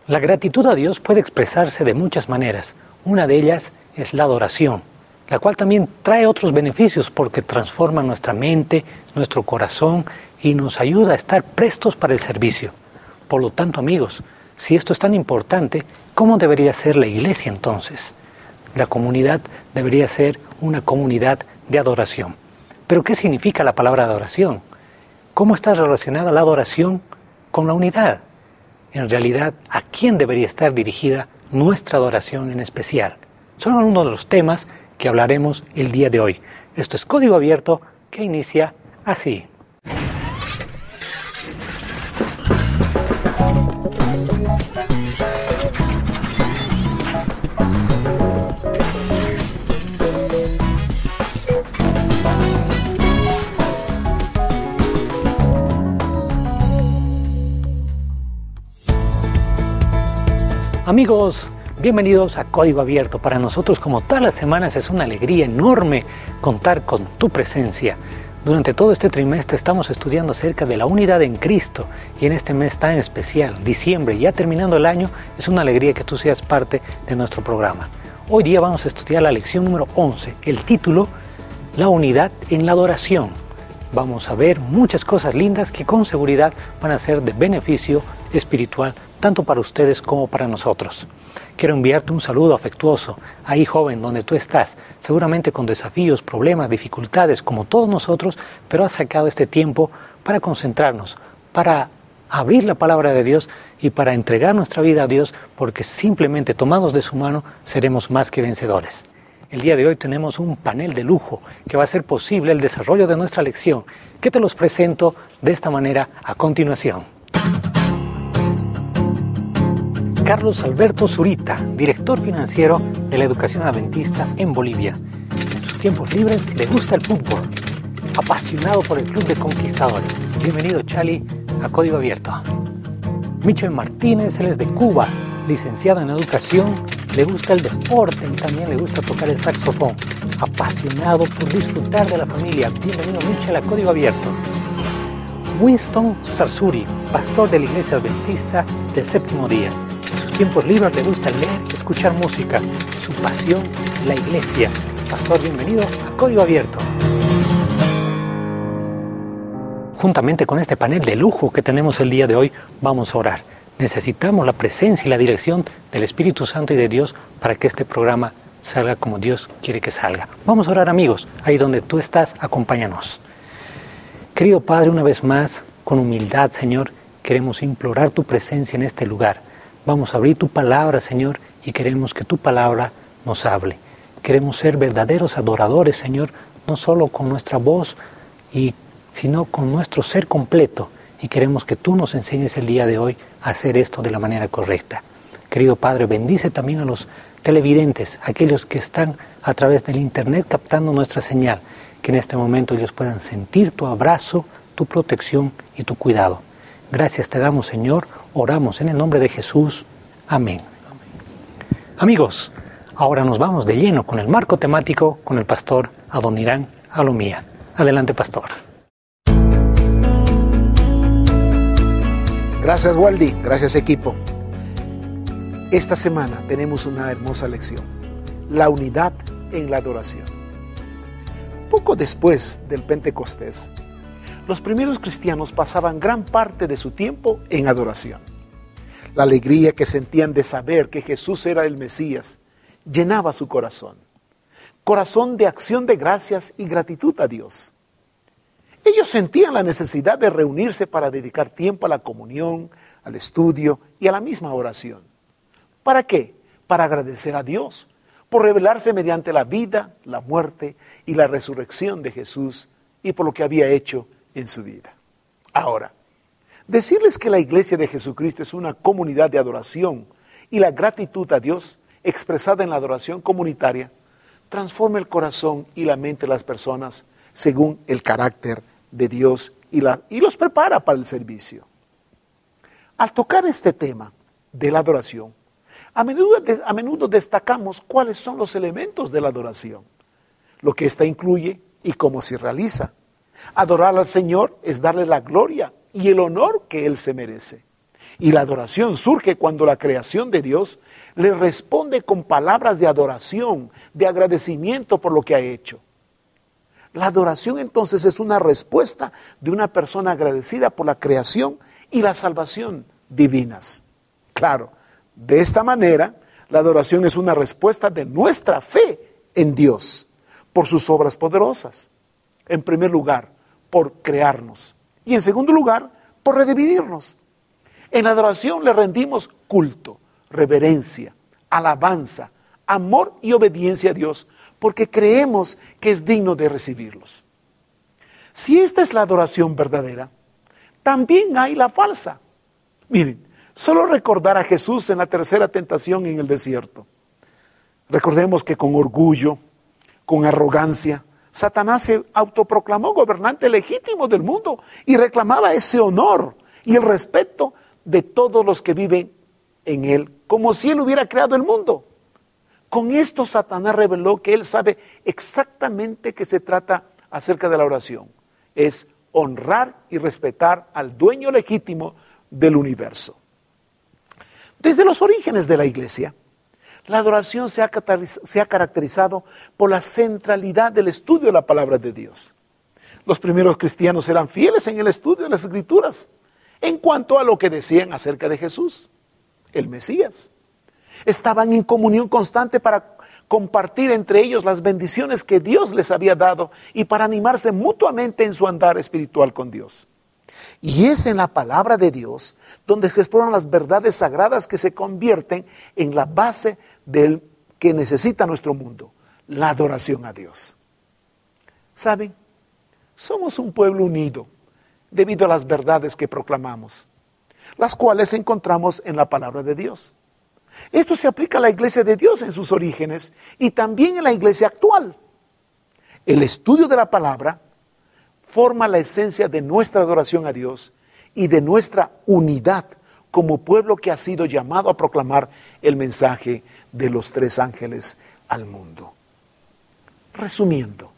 La gratitud a Dios puede expresarse de muchas maneras. Una de ellas es la adoración, la cual también trae otros beneficios porque transforma nuestra mente, nuestro corazón y nos ayuda a estar prestos para el servicio. Por lo tanto, amigos, si esto es tan importante, ¿cómo debería ser la iglesia entonces? La comunidad debería ser una comunidad de adoración. ¿Pero qué significa la palabra adoración? ¿Cómo está relacionada la adoración con la unidad? En realidad, ¿a quién debería estar dirigida nuestra adoración en especial? Son uno de los temas que hablaremos el día de hoy. Esto es Código Abierto, que inicia así. Amigos, bienvenidos a Código Abierto. Para nosotros, como todas las semanas, es una alegría enorme contar con tu presencia. Durante todo este trimestre estamos estudiando acerca de la unidad en Cristo y en este mes tan especial, diciembre, ya terminando el año, es una alegría que tú seas parte de nuestro programa. Hoy día vamos a estudiar la lección número 11, el título, La unidad en la adoración. Vamos a ver muchas cosas lindas que con seguridad van a ser de beneficio espiritual tanto para ustedes como para nosotros. Quiero enviarte un saludo afectuoso, ahí joven, donde tú estás, seguramente con desafíos, problemas, dificultades, como todos nosotros, pero has sacado este tiempo para concentrarnos, para abrir la palabra de Dios y para entregar nuestra vida a Dios, porque simplemente tomados de su mano seremos más que vencedores. El día de hoy tenemos un panel de lujo que va a hacer posible el desarrollo de nuestra lección, que te los presento de esta manera a continuación. Carlos Alberto Zurita, director financiero de la Educación Adventista en Bolivia. En sus tiempos libres le gusta el fútbol, apasionado por el Club de Conquistadores. Bienvenido, Chali, a Código Abierto. Michel Martínez, él es de Cuba, licenciado en Educación, le gusta el deporte y también le gusta tocar el saxofón. Apasionado por disfrutar de la familia. Bienvenido, Michel, a Código Abierto. Winston Sarsuri, pastor de la Iglesia Adventista del Séptimo Día. En sus tiempos libres le gusta leer y escuchar música. Su pasión, la iglesia. Pastor, bienvenido a Código Abierto. Juntamente con este panel de lujo que tenemos el día de hoy, vamos a orar. Necesitamos la presencia y la dirección del Espíritu Santo y de Dios para que este programa salga como Dios quiere que salga. Vamos a orar, amigos. Ahí donde tú estás, acompáñanos. Querido Padre, una vez más, con humildad, Señor, queremos implorar tu presencia en este lugar. Vamos a abrir tu palabra, Señor, y queremos que tu palabra nos hable. Queremos ser verdaderos adoradores, Señor, no solo con nuestra voz, sino con nuestro ser completo. Y queremos que tú nos enseñes el día de hoy a hacer esto de la manera correcta. Querido Padre, bendice también a los televidentes, aquellos que están a través del internet captando nuestra señal, que en este momento ellos puedan sentir tu abrazo, tu protección y tu cuidado. Gracias te damos, Señor, oramos en el nombre de Jesús. Amén. Amigos, ahora nos vamos de lleno con el marco temático con el pastor Adonirán Alomía. Adelante, pastor. Gracias, Waldi. Gracias, equipo. Esta semana tenemos una hermosa lección. La unidad en la adoración. Poco después del Pentecostés, los primeros cristianos pasaban gran parte de su tiempo en adoración. La alegría que sentían de saber que Jesús era el Mesías llenaba su corazón. Corazón de acción de gracias y gratitud a Dios. Ellos sentían la necesidad de reunirse para dedicar tiempo a la comunión, al estudio y a la misma oración. ¿Para qué? Para agradecer a Dios por revelarse mediante la vida, la muerte y la resurrección de Jesús y por lo que había hecho en su vida. Ahora, decirles que la Iglesia de Jesucristo es una comunidad de adoración y la gratitud a Dios expresada en la adoración comunitaria transforma el corazón y la mente de las personas según el carácter de Dios y los prepara para el servicio. Al tocar este tema de la adoración, a menudo destacamos cuáles son los elementos de la adoración, lo que ésta incluye y cómo se realiza. Adorar al Señor es darle la gloria y el honor que Él se merece. Y la adoración surge cuando la creación de Dios le responde con palabras de adoración, de agradecimiento por lo que ha hecho. La adoración entonces es una respuesta de una persona agradecida por la creación y la salvación divinas. Claro, de esta manera, la adoración es una respuesta de nuestra fe en Dios por sus obras poderosas. En primer lugar, por crearnos. Y en segundo lugar, por redimirnos. En la adoración le rendimos culto, reverencia, alabanza, amor y obediencia a Dios, porque creemos que es digno de recibirlos. Si esta es la adoración verdadera, también hay la falsa. Miren, solo recordar a Jesús en la tercera tentación en el desierto. Recordemos que con orgullo, con arrogancia, Satanás se autoproclamó gobernante legítimo del mundo y reclamaba ese honor y el respeto de todos los que viven en él, como si él hubiera creado el mundo. Con esto Satanás reveló que él sabe exactamente qué se trata acerca de la oración. Es honrar y respetar al dueño legítimo del universo. Desde los orígenes de la iglesia, la adoración se ha caracterizado por la centralidad del estudio de la palabra de Dios. Los primeros cristianos eran fieles en el estudio de las Escrituras en cuanto a lo que decían acerca de Jesús, el Mesías. Estaban en comunión constante para compartir entre ellos las bendiciones que Dios les había dado y para animarse mutuamente en su andar espiritual con Dios. Y es en la palabra de Dios donde se exploran las verdades sagradas que se convierten en la base del que necesita nuestro mundo, la adoración a Dios. ¿Saben? Somos un pueblo unido debido a las verdades que proclamamos, las cuales encontramos en la palabra de Dios. Esto se aplica a la iglesia de Dios en sus orígenes y también en la iglesia actual. El estudio de la palabra forma la esencia de nuestra adoración a Dios y de nuestra unidad como pueblo que ha sido llamado a proclamar el mensaje de los tres ángeles al mundo. Resumiendo,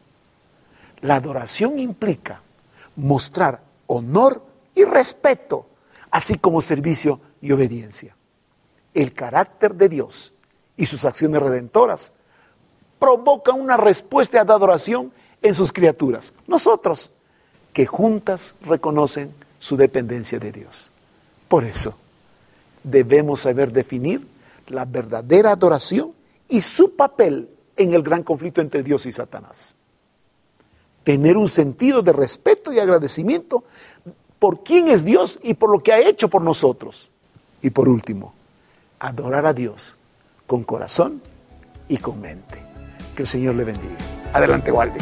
la adoración implica mostrar honor y respeto, así como servicio y obediencia. El carácter de Dios y sus acciones redentoras provocan una respuesta de adoración en sus criaturas, nosotros, que juntas reconocen su dependencia de Dios. Por eso, debemos saber definir la verdadera adoración y su papel en el gran conflicto entre Dios y Satanás. Tener un sentido de respeto y agradecimiento por quién es Dios y por lo que ha hecho por nosotros. Y por último, adorar a Dios con corazón y con mente. Que el Señor le bendiga. Adelante, Waldi.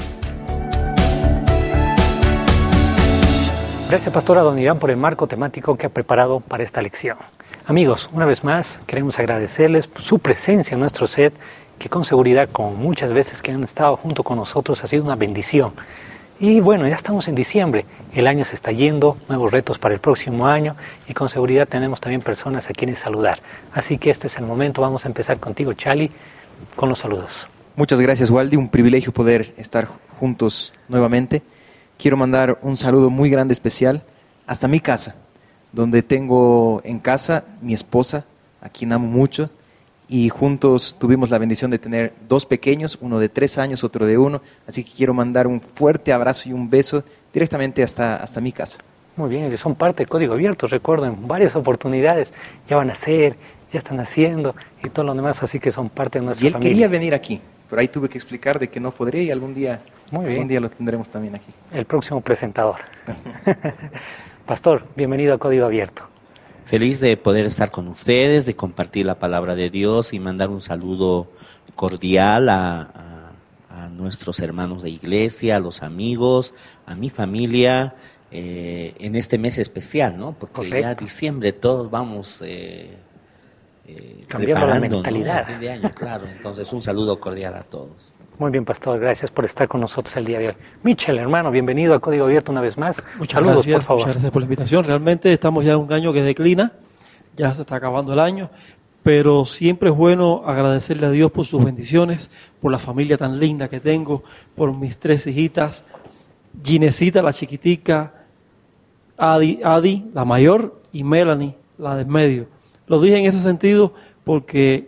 Gracias, pastora don Irán, por el marco temático que ha preparado para esta lección. Amigos, una vez más, queremos agradecerles su presencia en nuestro set, que con seguridad, como muchas veces que han estado junto con nosotros, ha sido una bendición. Y bueno, ya estamos en diciembre, el año se está yendo, nuevos retos para el próximo año y con seguridad tenemos también personas a quienes saludar. Así que este es el momento, vamos a empezar contigo, Charlie, con los saludos. Muchas gracias, Waldi, un privilegio poder estar juntos nuevamente. Quiero mandar un saludo muy grande, especial, hasta mi casa, donde tengo en casa mi esposa, a quien amo mucho, y juntos tuvimos la bendición de tener 2 pequeños, uno de 3 años, otro de 1, así que quiero mandar un fuerte abrazo y un beso directamente hasta mi casa. Muy bien, ellos son parte del Código Abierto, recuerdo, en varias oportunidades, ya van a hacer, ya están haciendo y todo lo demás, así que son parte de nuestra familia. Y él quería venir aquí, pero ahí tuve que explicar de que no podría y algún día lo tendremos también aquí. El próximo presentador. Pastor, bienvenido a Código Abierto. Feliz de poder estar con ustedes, de compartir la palabra de Dios y mandar un saludo cordial a nuestros hermanos de iglesia, a los amigos, a mi familia, en este mes especial, ¿no? Porque correcto, ya diciembre todos vamos cambiando la mentalidad. ¿No? Fin de año, claro. Entonces un saludo cordial a todos. Muy bien, pastor, gracias por estar con nosotros el día de hoy. Michel, hermano, bienvenido a Código Abierto una vez más. Saludos, por favor. Muchas gracias por la invitación. Realmente estamos ya en un año que declina, ya se está acabando el año, pero siempre es bueno agradecerle a Dios por sus bendiciones, por la familia tan linda que tengo, por mis 3 hijitas, Ginecita, la chiquitica, Adi, la mayor, y Melanie, la del medio. Lo dije en ese sentido porque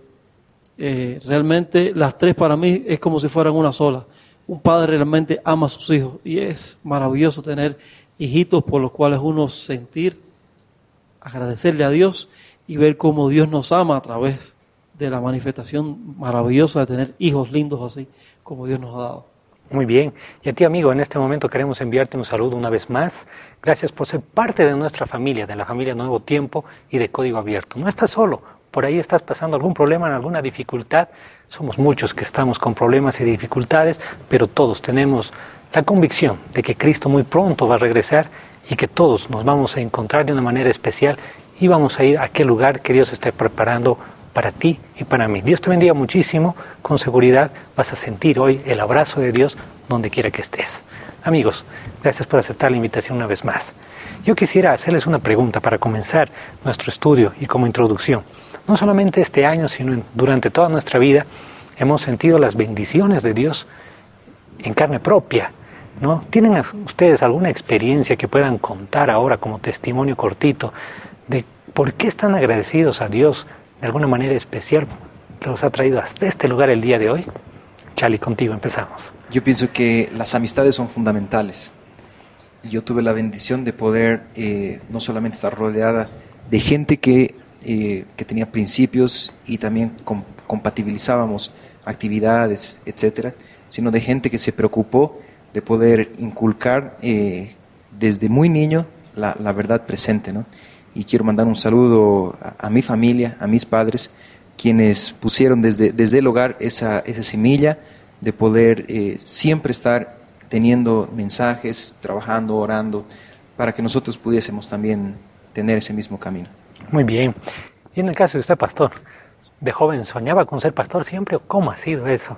realmente las tres para mí es como si fueran una sola. Un padre realmente ama a sus hijos y es maravilloso tener hijitos por los cuales uno sentir, agradecerle a Dios y ver cómo Dios nos ama a través de la manifestación maravillosa de tener hijos lindos así como Dios nos ha dado. Muy bien. Y a ti, amigo, en este momento queremos enviarte un saludo una vez más. Gracias por ser parte de nuestra familia, de la familia Nuevo Tiempo y de Código Abierto. No estás solo. Por ahí estás pasando algún problema, alguna dificultad. Somos muchos que estamos con problemas y dificultades, pero todos tenemos la convicción de que Cristo muy pronto va a regresar y que todos nos vamos a encontrar de una manera especial y vamos a ir a aquel lugar que Dios esté preparando para ti y para mí. Dios te bendiga muchísimo. Con seguridad vas a sentir hoy el abrazo de Dios donde quiera que estés. Amigos, gracias por aceptar la invitación una vez más. Yo quisiera hacerles una pregunta para comenzar nuestro estudio y como introducción. No solamente este año, sino durante toda nuestra vida hemos sentido las bendiciones de Dios en carne propia, ¿no? ¿Tienen ustedes alguna experiencia que puedan contar ahora como testimonio cortito de por qué están agradecidos a Dios de alguna manera especial que los ha traído hasta este lugar el día de hoy? Charlie, contigo empezamos. Yo pienso que las amistades son fundamentales. Yo tuve la bendición de poder no solamente estar rodeada de gente que tenía principios y también compatibilizábamos actividades, etcétera, sino de gente que se preocupó de poder inculcar desde muy niño la verdad presente, ¿no? Y quiero mandar un saludo a mi familia, a mis padres, quienes pusieron desde el hogar esa semilla de poder siempre estar teniendo mensajes, trabajando, orando, para que nosotros pudiésemos también tener ese mismo camino. Muy bien. Y en el caso de usted, pastor, ¿de joven soñaba con ser pastor siempre o cómo ha sido eso?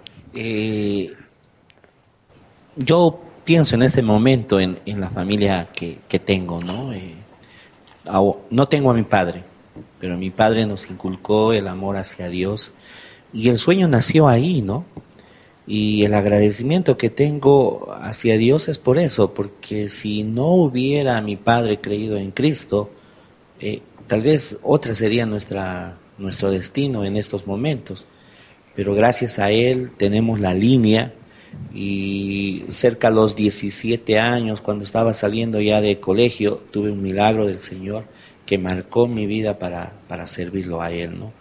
Yo pienso en este momento en la familia que tengo, ¿no? No tengo a mi padre, pero mi padre nos inculcó el amor hacia Dios y el sueño nació ahí, ¿no? Y el agradecimiento que tengo hacia Dios es por eso, porque si no hubiera mi padre creído en Cristo, tal vez otra sería nuestro destino en estos momentos. Pero gracias a él tenemos la línea y cerca a los 17 años, cuando estaba saliendo ya de colegio, tuve un milagro del Señor que marcó mi vida para servirlo a él, ¿no?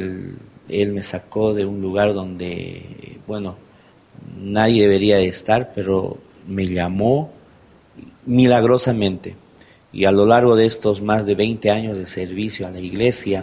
Él me sacó de un lugar donde, bueno, nadie debería de estar, pero me llamó milagrosamente. Y a lo largo de estos más de 20 años de servicio a la iglesia,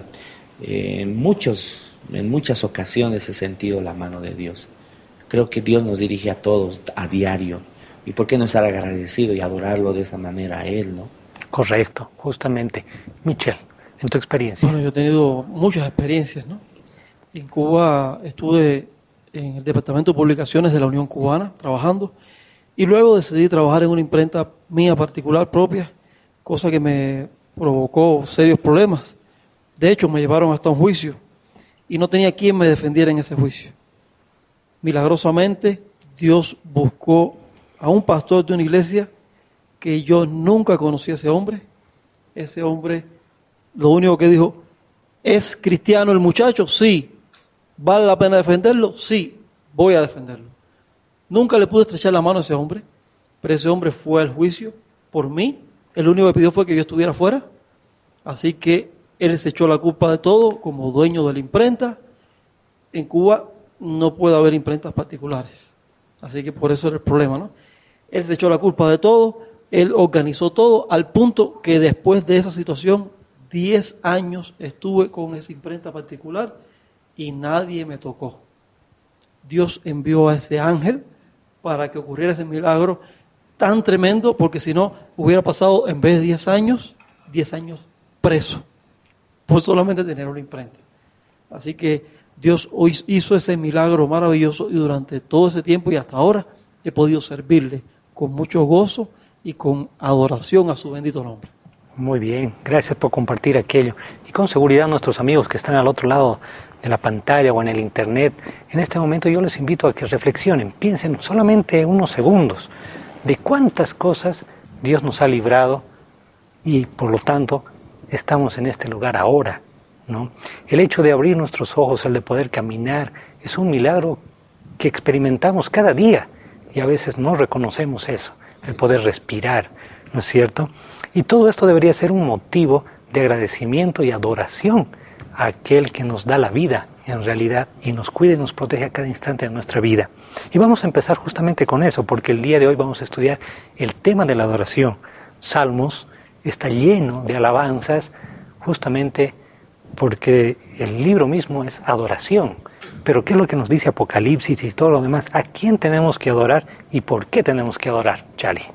en muchas ocasiones he sentido la mano de Dios. Creo que Dios nos dirige a todos a diario. ¿Y por qué no estar agradecido y adorarlo de esa manera a Él, no? Correcto, justamente. Michelle, en tu experiencia. Bueno, yo he tenido muchas experiencias, ¿no? En Cuba estuve en el Departamento de Publicaciones de la Unión Cubana trabajando y luego decidí trabajar en una imprenta mía particular propia, cosa que me provocó serios problemas. De hecho, me llevaron hasta un juicio y no tenía quien me defendiera en ese juicio. Milagrosamente, Dios buscó a un pastor de una iglesia que yo nunca conocí a ese hombre. Ese hombre, lo único que dijo, ¿es cristiano el muchacho? Sí. ¿Vale la pena defenderlo? Sí, voy a defenderlo. Nunca le pude estrechar la mano a ese hombre, pero ese hombre fue al juicio por mí. El único que pidió fue que yo estuviera fuera. Así que él se echó la culpa de todo como dueño de la imprenta. En Cuba no puede haber imprentas particulares. Así que por eso era el problema, ¿no? Él se echó la culpa de todo, él organizó todo, al punto que después de esa situación, 10 años estuve con esa imprenta particular y nadie me tocó. Dios envió a ese ángel para que ocurriera ese milagro tan tremendo, porque si no, hubiera pasado en vez de 10 años preso, por solamente tener una imprenta. Así que Dios hoy hizo ese milagro maravilloso y durante todo ese tiempo y hasta ahora he podido servirle con mucho gozo y con adoración a su bendito nombre. Muy bien, gracias por compartir aquello. Y con seguridad nuestros amigos que están al otro lado de la pantalla o en el internet, en este momento yo les invito a que reflexionen, piensen solamente unos segundos de cuántas cosas Dios nos ha librado y por lo tanto estamos en este lugar ahora, ¿no? El hecho de abrir nuestros ojos, el de poder caminar, es un milagro que experimentamos cada día y a veces no reconocemos eso, el poder respirar, ¿no es cierto? Y todo esto debería ser un motivo de agradecimiento y adoración a aquel que nos da la vida en realidad y nos cuida y nos protege a cada instante de nuestra vida. Y vamos a empezar justamente con eso, porque el día de hoy vamos a estudiar el tema de la adoración. Salmos está lleno de alabanzas justamente porque el libro mismo es adoración. Pero ¿qué es lo que nos dice Apocalipsis y todo lo demás? ¿A quién tenemos que adorar y por qué tenemos que adorar, Charlie?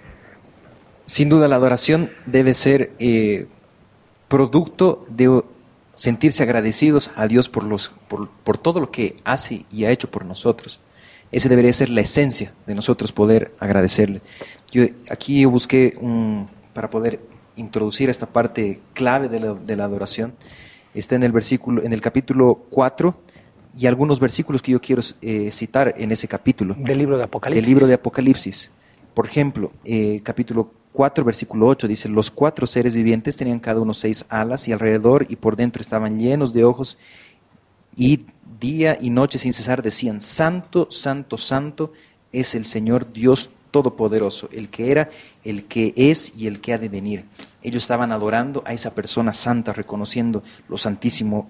Sin duda la adoración debe ser producto de sentirse agradecidos a Dios por todo lo que hace y ha hecho por nosotros. Esa debería ser la esencia de nosotros poder agradecerle. Aquí busqué para poder introducir esta parte clave de la adoración. Está en el capítulo 4 y algunos versículos que yo quiero citar en ese capítulo. Del libro de Apocalipsis. Del libro de Apocalipsis. Por ejemplo, capítulo 4, versículo 8, dice: los 4 seres vivientes tenían cada uno 6 alas y alrededor y por dentro estaban llenos de ojos y día y noche sin cesar decían: Santo, Santo, Santo es el Señor Dios Todopoderoso, el que era, el que es y el que ha de venir. Ellos estaban adorando a esa persona santa, reconociendo lo santísimo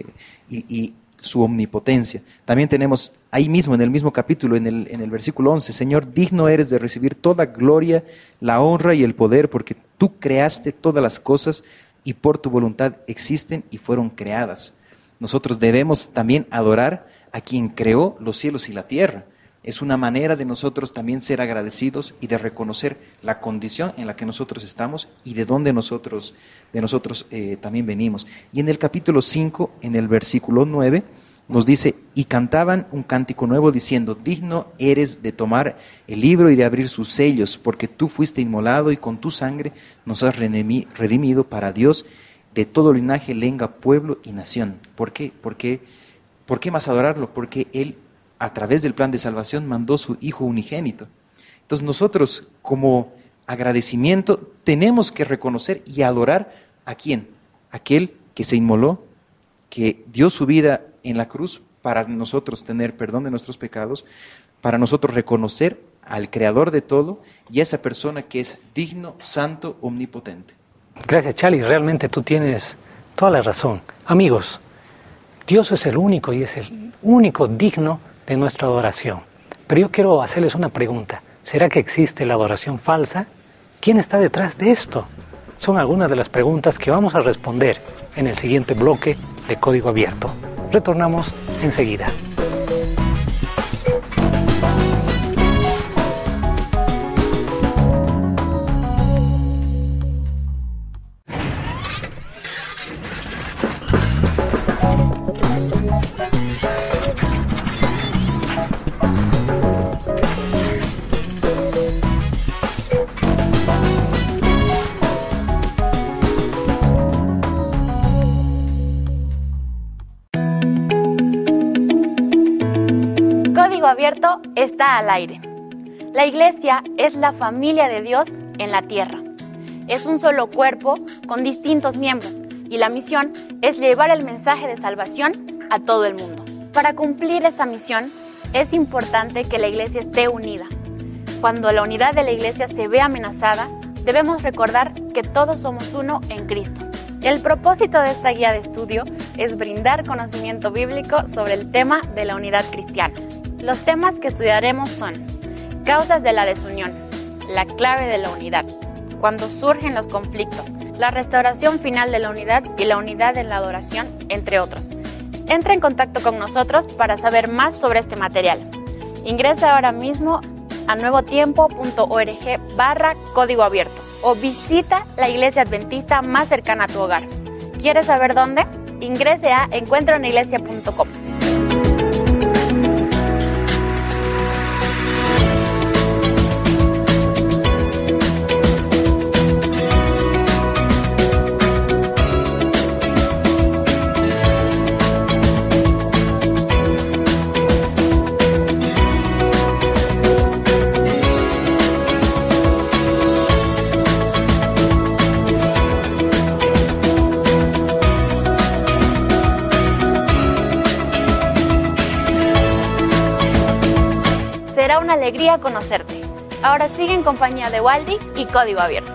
y su omnipotencia. También tenemos ahí mismo, en el mismo capítulo, en el versículo 11, Señor, digno eres de recibir toda gloria, la honra y el poder, porque tú creaste todas las cosas y por tu voluntad existen y fueron creadas. Nosotros debemos también adorar a quien creó los cielos y la tierra. Es una manera de nosotros también ser agradecidos y de reconocer la condición en la que nosotros estamos y de dónde nosotros también venimos. Y en el capítulo 5, en el versículo 9, nos dice: y cantaban un cántico nuevo diciendo: digno eres de tomar el libro y de abrir sus sellos, porque tú fuiste inmolado y con tu sangre nos has redimido para Dios de todo linaje, lengua, pueblo y nación. ¿Por qué? ¿Por qué más adorarlo? Porque Él, a través del plan de salvación, mandó su Hijo unigénito. Entonces nosotros, como agradecimiento, tenemos que reconocer y adorar ¿a quién? Aquel que se inmoló, que dio su vida en la cruz para nosotros tener perdón de nuestros pecados, para nosotros reconocer al Creador de todo y a esa persona que es digno, santo, omnipotente. Gracias, Charlie. Realmente tú tienes toda la razón. Amigos, Dios es el único y es el único digno de nuestra adoración. Pero yo quiero hacerles una pregunta. ¿Será que existe la adoración falsa? ¿Quién está detrás de esto? Son algunas de las preguntas que vamos a responder en el siguiente bloque de Código Abierto. Retornamos enseguida. Abierto está al aire. La Iglesia es la familia de Dios en la tierra. Es un solo cuerpo con distintos miembros y la misión es llevar el mensaje de salvación a todo el mundo. Para cumplir esa misión es importante que la Iglesia esté unida. Cuando la unidad de la Iglesia se ve amenazada, debemos recordar que todos somos uno en Cristo. El propósito de esta guía de estudio es brindar conocimiento bíblico sobre el tema de la unidad cristiana. Los temas que estudiaremos son: causas de la desunión, la clave de la unidad, cuando surgen los conflictos, la restauración final de la unidad y la unidad en la adoración, entre otros. Entra en contacto con nosotros para saber más sobre este material. Ingresa ahora mismo a nuevotiempo.org/código abierto o visita la iglesia adventista más cercana a tu hogar. ¿Quieres saber dónde? Ingrese a encuentroenaiglesia.com. Será una alegría conocerte. Ahora sigue en compañía de Waldy y Código Abierto.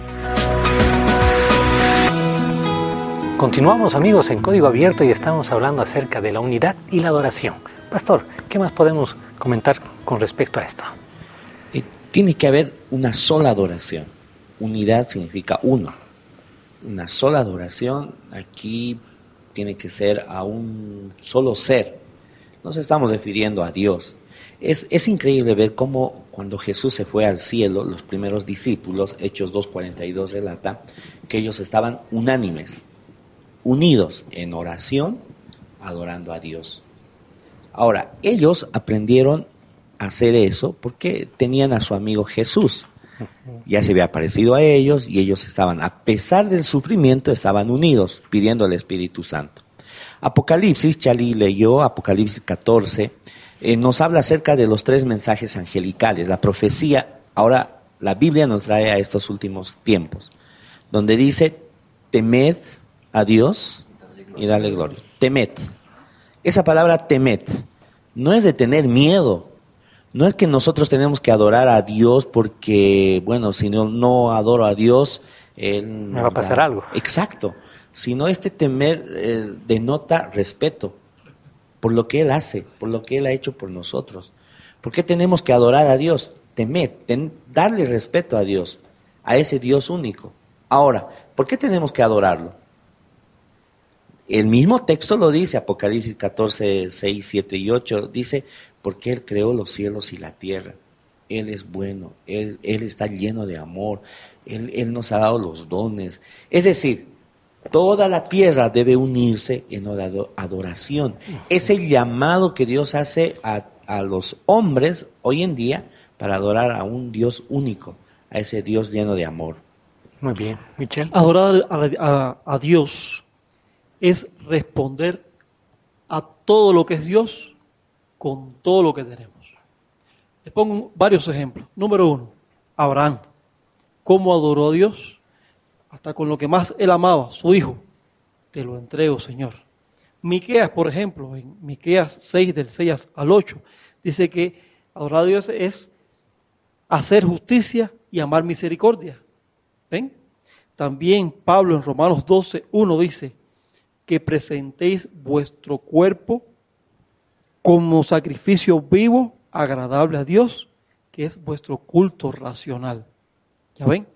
Continuamos, amigos, en Código Abierto y estamos hablando acerca de la unidad y la adoración. Pastor, ¿qué más podemos comentar con respecto a esto? Tiene que haber una sola adoración. Unidad significa uno. Una sola adoración aquí tiene que ser a un solo ser. Nos estamos refiriendo a Dios. Es increíble ver cómo cuando Jesús se fue al cielo, los primeros discípulos, Hechos 2:42 relata, que ellos estaban unánimes, unidos en oración, adorando a Dios. Ahora, ellos aprendieron a hacer eso porque tenían a su amigo Jesús. Ya se había aparecido a ellos y ellos estaban, a pesar del sufrimiento, estaban unidos, pidiendo al Espíritu Santo. Apocalipsis, Charlie leyó Apocalipsis 14, nos habla acerca de los 3 mensajes angelicales, la profecía. Ahora la Biblia nos trae a estos últimos tiempos, donde dice, temed a Dios y dale gloria. Temed. Esa palabra temed no es de tener miedo, no es que nosotros tenemos que adorar a Dios porque, bueno, si no adoro a Dios, me va a pasar algo. Exacto. Sino este temer denota respeto por lo que Él hace, por lo que Él ha hecho por nosotros. ¿Por qué tenemos que adorar a Dios? Temer, darle respeto a Dios, a ese Dios único. Ahora, ¿por qué tenemos que adorarlo? El mismo texto lo dice, Apocalipsis 14, 6, 7 y 8, dice, porque Él creó los cielos y la tierra. Él es bueno, Él está lleno de amor, Él nos ha dado los dones. Es decir, toda la tierra debe unirse en adoración. Es el llamado que Dios hace a los hombres hoy en día para adorar a un Dios único, a ese Dios lleno de amor. Muy bien, Michelle. Adorar a Dios es responder a todo lo que es Dios con todo lo que tenemos. Les pongo varios ejemplos. Número 1, Abraham. ¿Cómo adoró a Dios? Hasta con lo que más él amaba, su hijo. Te lo entrego, Señor. Miqueas, por ejemplo, en Miqueas 6, del 6 al 8, dice que adorar a Dios es hacer justicia y amar misericordia. ¿Ven? También Pablo en Romanos 12, 1 dice que presentéis vuestro cuerpo como sacrificio vivo, agradable a Dios, que es vuestro culto racional. ¿Ya ven?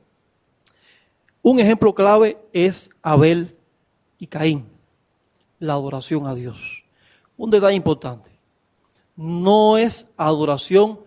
Un ejemplo clave es Abel y Caín, la adoración a Dios. Un detalle importante, no es adoración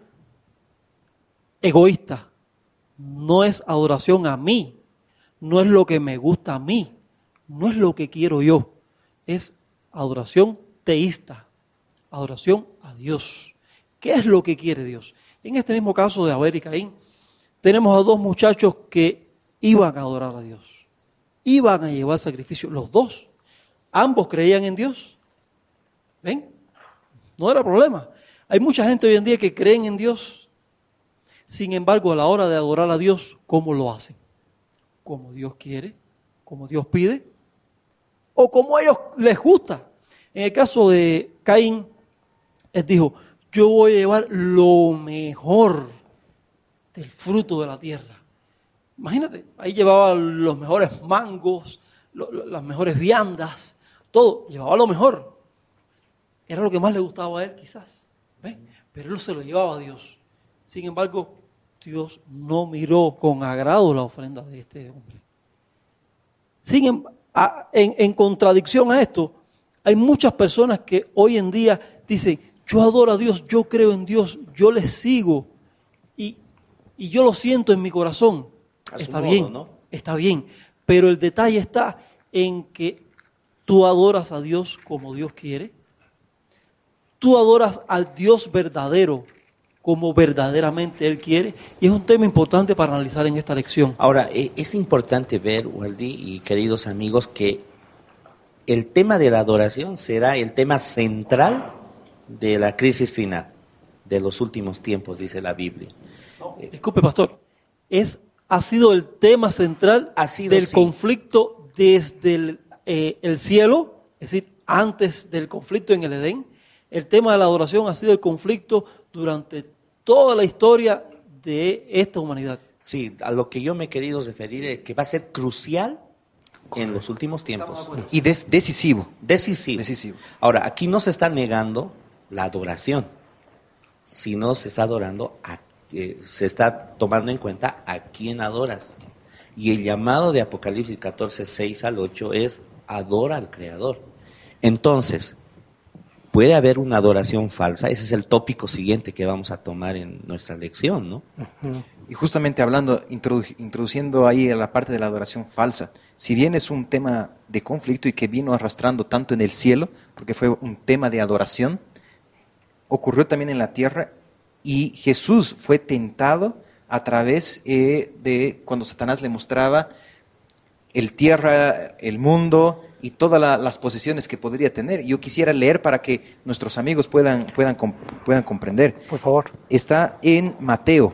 egoísta, no es adoración a mí, no es lo que me gusta a mí, no es lo que quiero yo, es adoración teísta, adoración a Dios. ¿Qué es lo que quiere Dios? En este mismo caso de Abel y Caín, tenemos a 2 muchachos que iban a adorar a Dios, iban a llevar sacrificio, los 2, ambos creían en Dios. ¿Ven? No era problema. Hay mucha gente hoy en día que creen en Dios, sin embargo a la hora de adorar a Dios, ¿cómo lo hacen? Como Dios quiere, como Dios pide, o como a ellos les gusta. En el caso de Caín, él dijo, yo voy a llevar lo mejor del fruto de la tierra. Imagínate, ahí llevaba los mejores mangos, las mejores viandas, todo, llevaba lo mejor. Era lo que más le gustaba a él quizás, ¿ves? Pero él se lo llevaba a Dios. Sin embargo, Dios no miró con agrado la ofrenda de este hombre. En contradicción a esto, hay muchas personas que hoy en día dicen, yo adoro a Dios, yo creo en Dios, yo le sigo y yo lo siento en mi corazón. Está bien, ¿no? Está bien, pero el detalle está en que tú adoras a Dios como Dios quiere, tú adoras al Dios verdadero como verdaderamente Él quiere, y es un tema importante para analizar en esta lección. Ahora, es importante ver, Waldy y queridos amigos, que el tema de la adoración será el tema central de la crisis final, de los últimos tiempos, dice la Biblia. Disculpe, pastor, ha sido el tema central del conflicto desde el cielo, es decir, antes del conflicto en el Edén. El tema de la adoración ha sido el conflicto durante toda la historia de esta humanidad. Sí, a lo que yo me he querido referir es que va a ser crucial en los últimos tiempos. Y decisivo. Decisivo. Ahora, aquí no se está negando la adoración, sino se está se está tomando en cuenta a quién adoras. Y el llamado de Apocalipsis 14, 6 al 8 es adora al Creador. Entonces, puede haber una adoración falsa. Ese es el tópico siguiente que vamos a tomar en nuestra lección, ¿no? Ujú. Y justamente hablando, introduciendo ahí a la parte de la adoración falsa, si bien es un tema de conflicto y que vino arrastrando tanto en el cielo, porque fue un tema de adoración, ocurrió también en la tierra y Jesús fue tentado a través de cuando Satanás le mostraba el tierra, el mundo y todas las posesiones que podría tener. Yo quisiera leer para que nuestros amigos puedan comprender. Por favor, Está en Mateo.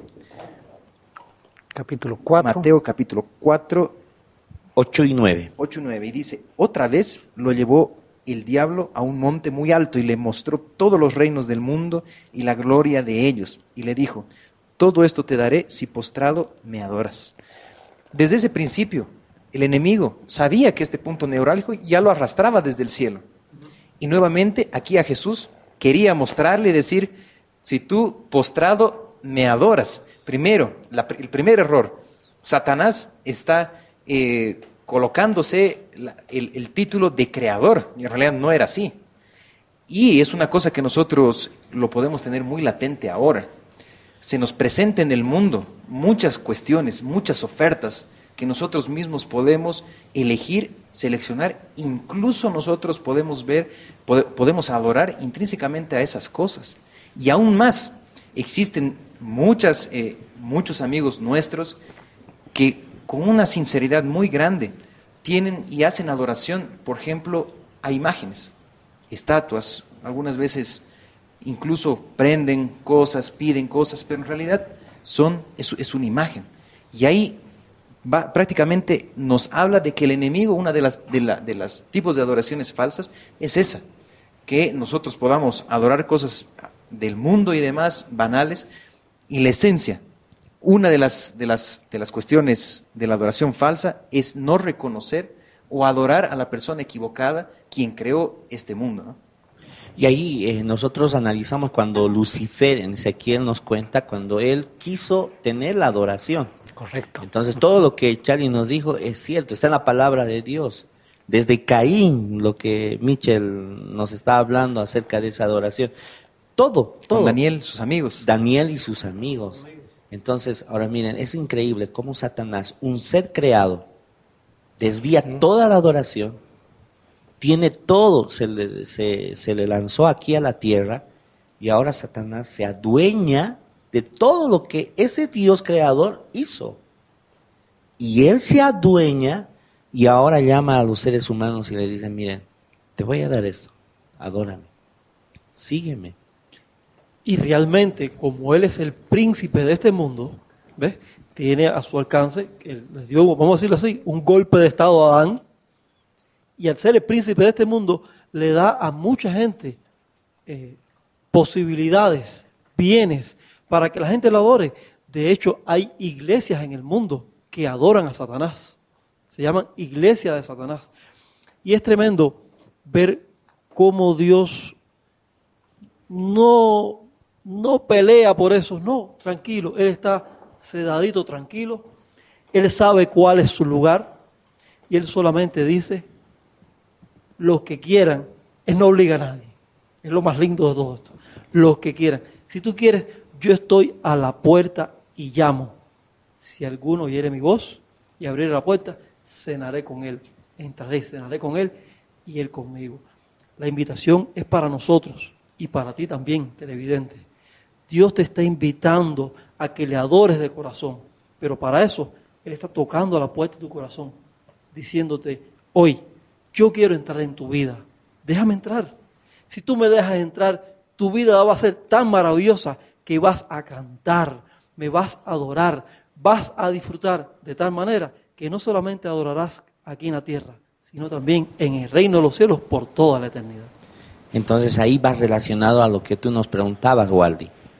capítulo 4. Mateo capítulo 4, 8 y 9. 8 y 9. Y dice, otra vez lo llevó el diablo a un monte muy alto y le mostró todos los reinos del mundo y la gloria de ellos. Y le dijo, todo esto te daré si postrado me adoras. Desde ese principio, el enemigo sabía que este punto neurálgico ya lo arrastraba desde el cielo. Y nuevamente aquí a Jesús quería mostrarle y decir, si tú postrado me adoras. Primero, el primer error, Satanás está colocándose el título de creador, y en realidad no era así. Y es una cosa que nosotros lo podemos tener muy latente ahora. Se nos presenta en el mundo muchas cuestiones, muchas ofertas que nosotros mismos podemos elegir, seleccionar, incluso nosotros podemos ver, podemos adorar intrínsecamente a esas cosas. Y aún más, existen muchos amigos nuestros que con una sinceridad muy grande tienen y hacen adoración, por ejemplo, a imágenes, estatuas, algunas veces incluso prenden cosas, piden cosas, pero en realidad es una imagen. Y ahí prácticamente nos habla de que el enemigo, una de las tipos de adoraciones falsas, es esa, que nosotros podamos adorar cosas del mundo y demás banales, y la esencia, una de las cuestiones de la adoración falsa es no reconocer o adorar a la persona equivocada quien creó este mundo, ¿no? Y ahí nosotros analizamos cuando Lucifer en Ezequiel nos cuenta cuando él quiso tener la adoración. Correcto. Entonces todo lo que Charlie nos dijo es cierto, está en la palabra de Dios. Desde Caín, lo que Michel nos está hablando acerca de esa adoración, todo. Con Daniel, sus amigos. Daniel y sus amigos. Entonces, ahora miren, es increíble cómo Satanás, un ser creado, desvía toda la adoración, tiene todo, se le lanzó aquí a la tierra, y ahora Satanás se adueña de todo lo que ese Dios creador hizo. Y él se adueña y ahora llama a los seres humanos y le dice, miren, te voy a dar esto, adórame, sígueme. Y realmente, como Él es el príncipe de este mundo, ¿ves? Tiene a su alcance, les dio, vamos a decirlo así, un golpe de estado a Adán, y al ser el príncipe de este mundo, le da a mucha gente posibilidades, bienes, para que la gente lo adore. De hecho, hay iglesias en el mundo que adoran a Satanás. Se llaman iglesias de Satanás. Y es tremendo ver cómo Dios no pelea por eso, no, tranquilo, Él está sedadito, tranquilo, Él sabe cuál es su lugar y Él solamente dice, los que quieran, Él no obliga a nadie, es lo más lindo de todo esto, los que quieran, si tú quieres, yo estoy a la puerta y llamo, si alguno oyere mi voz y abriere la puerta, cenaré con Él, entraré, cenaré con Él y Él conmigo. La invitación es para nosotros y para ti también, televidente. Dios te está invitando a que le adores de corazón, pero para eso Él está tocando a la puerta de tu corazón, diciéndote, hoy, yo quiero entrar en tu vida, déjame entrar. Si tú me dejas entrar, tu vida va a ser tan maravillosa que vas a cantar, me vas a adorar, vas a disfrutar de tal manera que no solamente adorarás aquí en la tierra, sino también en el reino de los cielos por toda la eternidad. Entonces ahí va relacionado a lo que tú nos preguntabas, Waldi.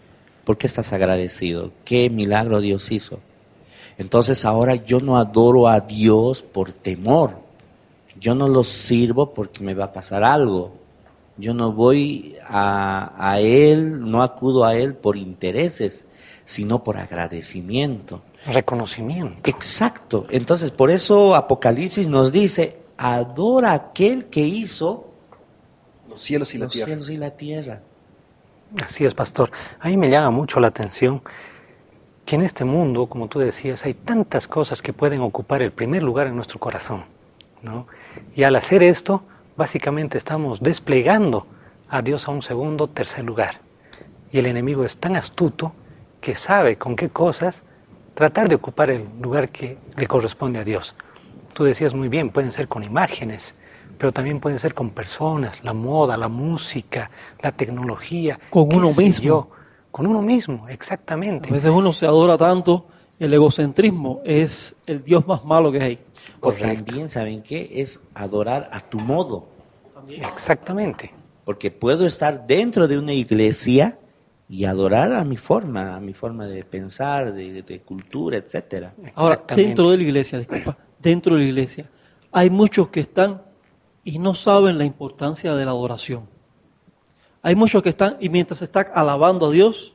¿Por qué estás agradecido? ¿Qué milagro Dios hizo? Entonces ahora yo no adoro a Dios por temor. Yo no lo sirvo porque me va a pasar algo. Yo no voy a Él, no acudo a Él por intereses, sino por agradecimiento. Reconocimiento. Exacto. Entonces, por eso Apocalipsis nos dice, adora a aquel que hizo Los cielos y la los tierra. cielos y la tierra. Así es, pastor. A mí me llama mucho la atención que en este mundo, como tú decías, hay tantas cosas que pueden ocupar el primer lugar en nuestro corazón, ¿no? Y al hacer esto, básicamente estamos desplegando a Dios a un segundo, tercer lugar. Y el enemigo es tan astuto que sabe con qué cosas tratar de ocupar el lugar que le corresponde a Dios. Tú decías muy bien, pueden ser con imágenes, pero también pueden ser con personas, la moda, la música, la tecnología. Con qué uno sé mismo. yo. Con uno mismo, exactamente. A veces uno se adora tanto, el egocentrismo es el Dios más malo que hay. O Correcto. también, ¿saben qué? Es adorar a tu modo. Exactamente. Porque puedo estar dentro de una iglesia y adorar a mi forma de pensar, de cultura, etcétera. Ahora, Exactamente. dentro de la iglesia, disculpa, dentro de la iglesia, hay muchos que están y no saben la importancia de la adoración. Hay muchos que están y mientras están alabando a Dios,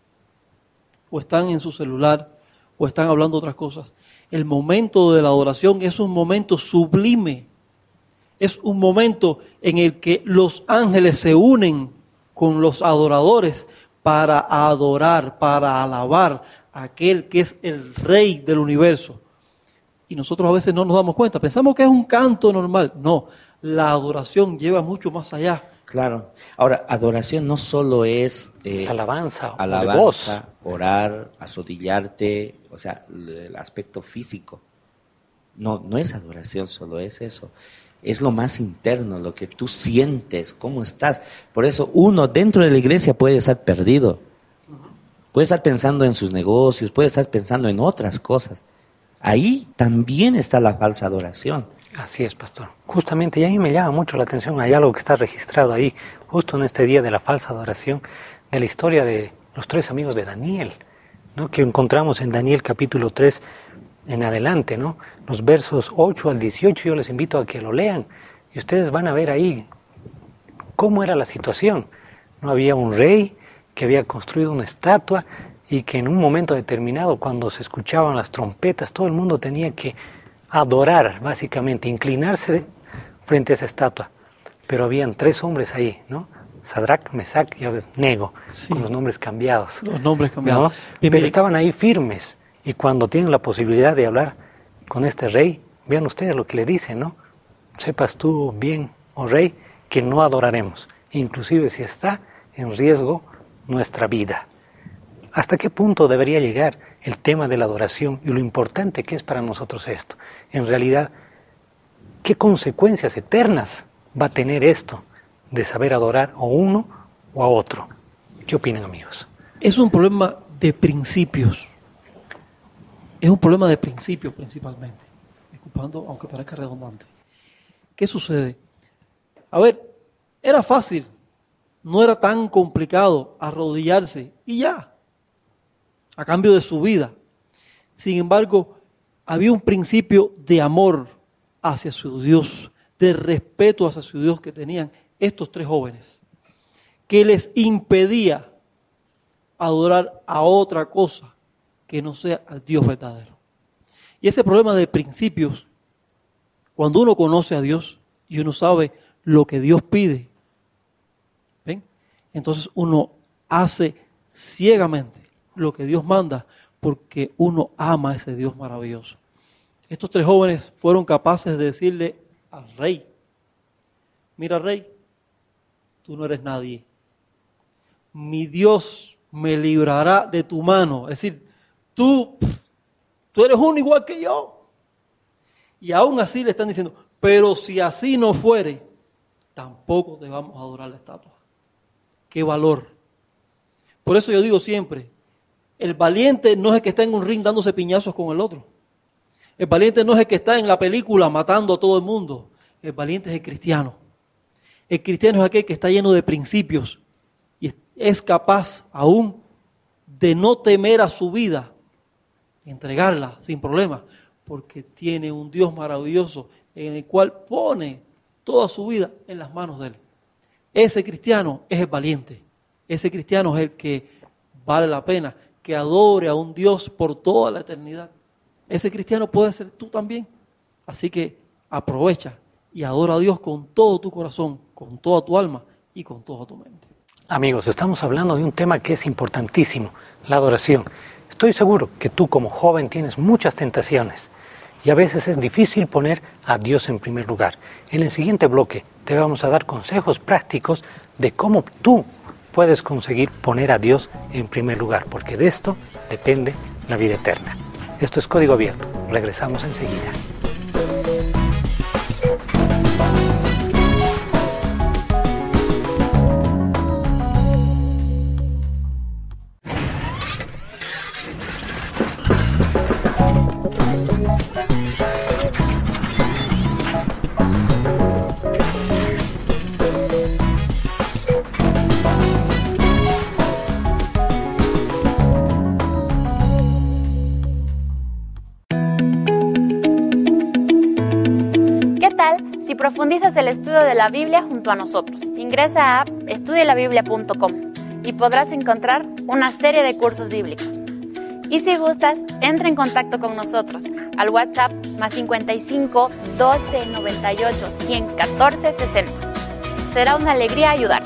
o están en su celular, o están hablando otras cosas, el momento de la adoración es un momento sublime. Es un momento en el que los ángeles se unen con los adoradores para adorar, para alabar a aquel que es el Rey del universo. Y nosotros a veces no nos damos cuenta, pensamos que es un canto normal. No, la adoración lleva mucho más allá. Claro. Ahora, adoración no solo es Alabanza, o de alabanza, voz. orar, arrodillarte, o sea, el aspecto físico. No, no es adoración, solo es eso. Es lo más interno, lo que tú sientes, cómo estás. Por eso uno dentro de la iglesia puede estar perdido. Puede estar pensando en sus negocios, puede estar pensando en otras cosas. Ahí también está la falsa adoración. Así es, pastor. Justamente, y a mí me llama mucho la atención, hay algo que está registrado ahí, justo en este día de la falsa adoración, de la historia de los 3 amigos de Daniel, ¿no? Que encontramos en Daniel capítulo 3 en adelante, ¿no? Los versos 8 al 18, yo les invito a que lo lean, y ustedes van a ver ahí cómo era la situación. No había un rey que había construido una estatua y que en un momento determinado, cuando se escuchaban las trompetas, todo el mundo tenía que adorar, básicamente, inclinarse frente a esa estatua. Pero habían 3 hombres ahí, ¿no? Sadrach, Mesach y Abednego, Sí. con los nombres cambiados. Los nombres cambiados. ¿no? Bien, Pero bien. estaban ahí firmes, y cuando tienen la posibilidad de hablar con este rey, vean ustedes lo que le dicen, ¿no? Sepas tú bien, oh rey, que no adoraremos, inclusive si está en riesgo nuestra vida. ¿Hasta qué punto debería llegar el tema de la adoración y lo importante que es para nosotros esto? En realidad, ¿qué consecuencias eternas va a tener esto de saber adorar a uno o a otro? ¿Qué opinan, amigos? Es un problema de principios. Es un problema de principios principalmente. Disculpando, aunque parezca redundante. ¿Qué sucede? A ver, era fácil, no era tan complicado arrodillarse y ya, a cambio de su vida. Sin embargo, había un principio de amor hacia su Dios, de respeto hacia su Dios que tenían estos 3 jóvenes, que les impedía adorar a otra cosa que no sea al Dios verdadero. Y ese problema de principios, cuando uno conoce a Dios y uno sabe lo que Dios pide, ¿ven? Entonces uno hace ciegamente lo que Dios manda porque uno ama a ese Dios maravilloso. Estos 3 jóvenes fueron capaces de decirle al rey: mira, rey, tú no eres nadie. Mi Dios me librará de tu mano. Es decir, tú eres uno igual que yo. Y aún así le están diciendo, pero si así no fuere, tampoco te vamos a adorar la estatua. ¡Qué valor! Por eso yo digo siempre, el valiente no es el que está en un ring dándose piñazos con el otro. El valiente no es el que está en la película matando a todo el mundo. El valiente es el cristiano. El cristiano es aquel que está lleno de principios y es capaz aún de no temer a su vida, entregarla sin problema, porque tiene un Dios maravilloso en el cual pone toda su vida en las manos de Él. Ese cristiano es el valiente, ese cristiano es el que vale la pena, que adore a un Dios por toda la eternidad. Ese cristiano puede ser tú también. Así que aprovecha y adora a Dios con todo tu corazón, con toda tu alma y con toda tu mente. Amigos, estamos hablando de un tema que es importantísimo, la adoración. Estoy seguro que tú como joven tienes muchas tentaciones y a veces es difícil poner a Dios en primer lugar. En el siguiente bloque te vamos a dar consejos prácticos de cómo tú puedes conseguir poner a Dios en primer lugar, porque de esto depende la vida eterna. Esto es Código Abierto. Regresamos enseguida. Si profundizas el estudio de la Biblia junto a nosotros, ingresa a estudialabiblia.com y podrás encontrar una serie de cursos bíblicos. Y si gustas, entra en contacto con nosotros al WhatsApp +55 12 98 114 60. Será una alegría ayudarte.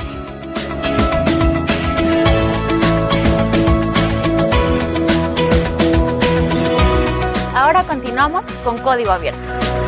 Ahora continuamos con Código Abierto.